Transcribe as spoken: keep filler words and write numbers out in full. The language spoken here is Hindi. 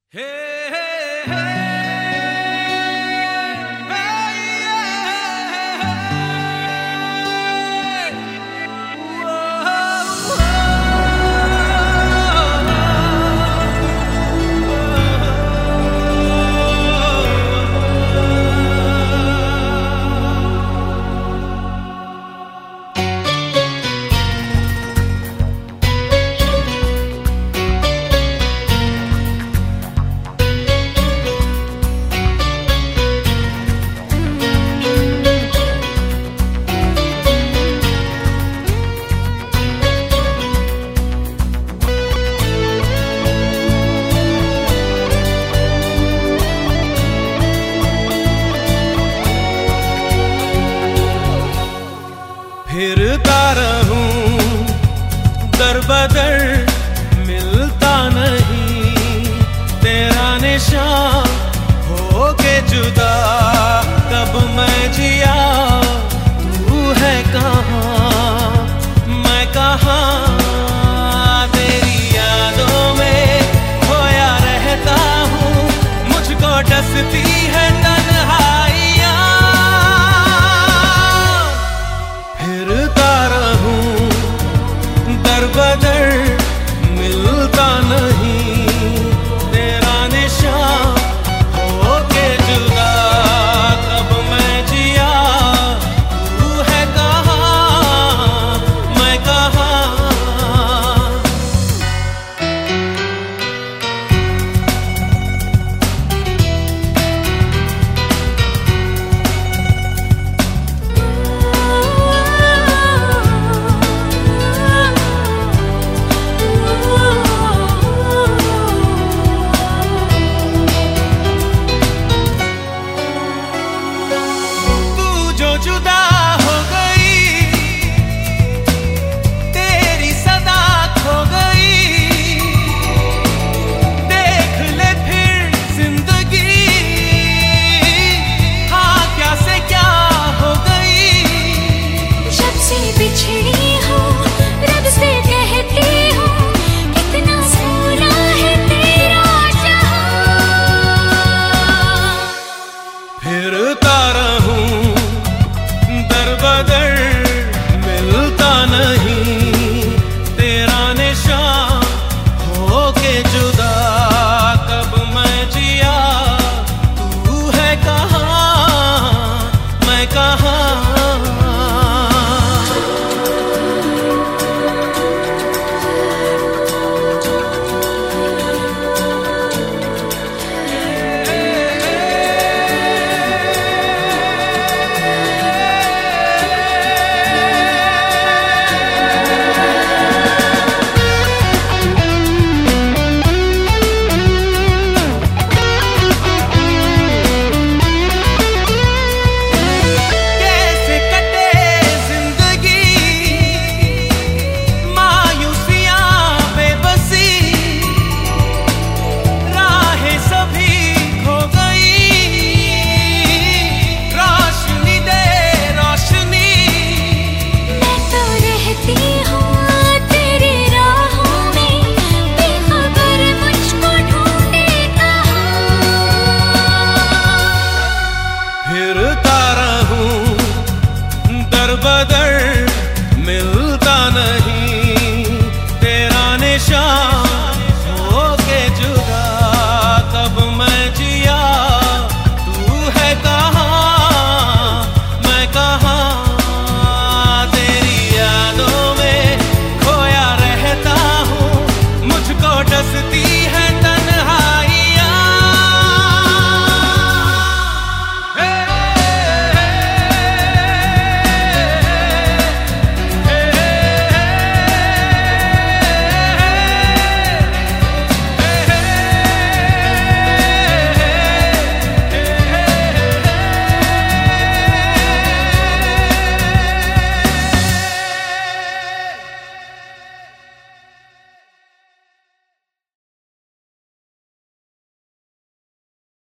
Hey, hey, hey. फिरता रहूं दर बदर मिलता नहीं तेरा निशान हो के जुदा कब मैं जिया तू है कहाँ मैं कहाँ तेरी यादों में खोया रहता हूँ मुझको डसती है तन्हाइयाँ फिरता रहूं दर बदर मिलता नहीं तेरा निशान हो के जुदा कब मैं जिया तू है कहाँ मैं कहाँ जुदा हो गई तेरी सदा खो गई देख ले फिर जिंदगी हाँ क्या से क्या हो गई जब से बिछड़ी हो रब से कहती हो कितना सोना है तेरा जहां फिरता रहूं दर बदर मिलता नहीं तेरा निशान हो के जुदा कब मैं जिया तू है कहाँ मैं कहाँ फिरता रहूं दर बदर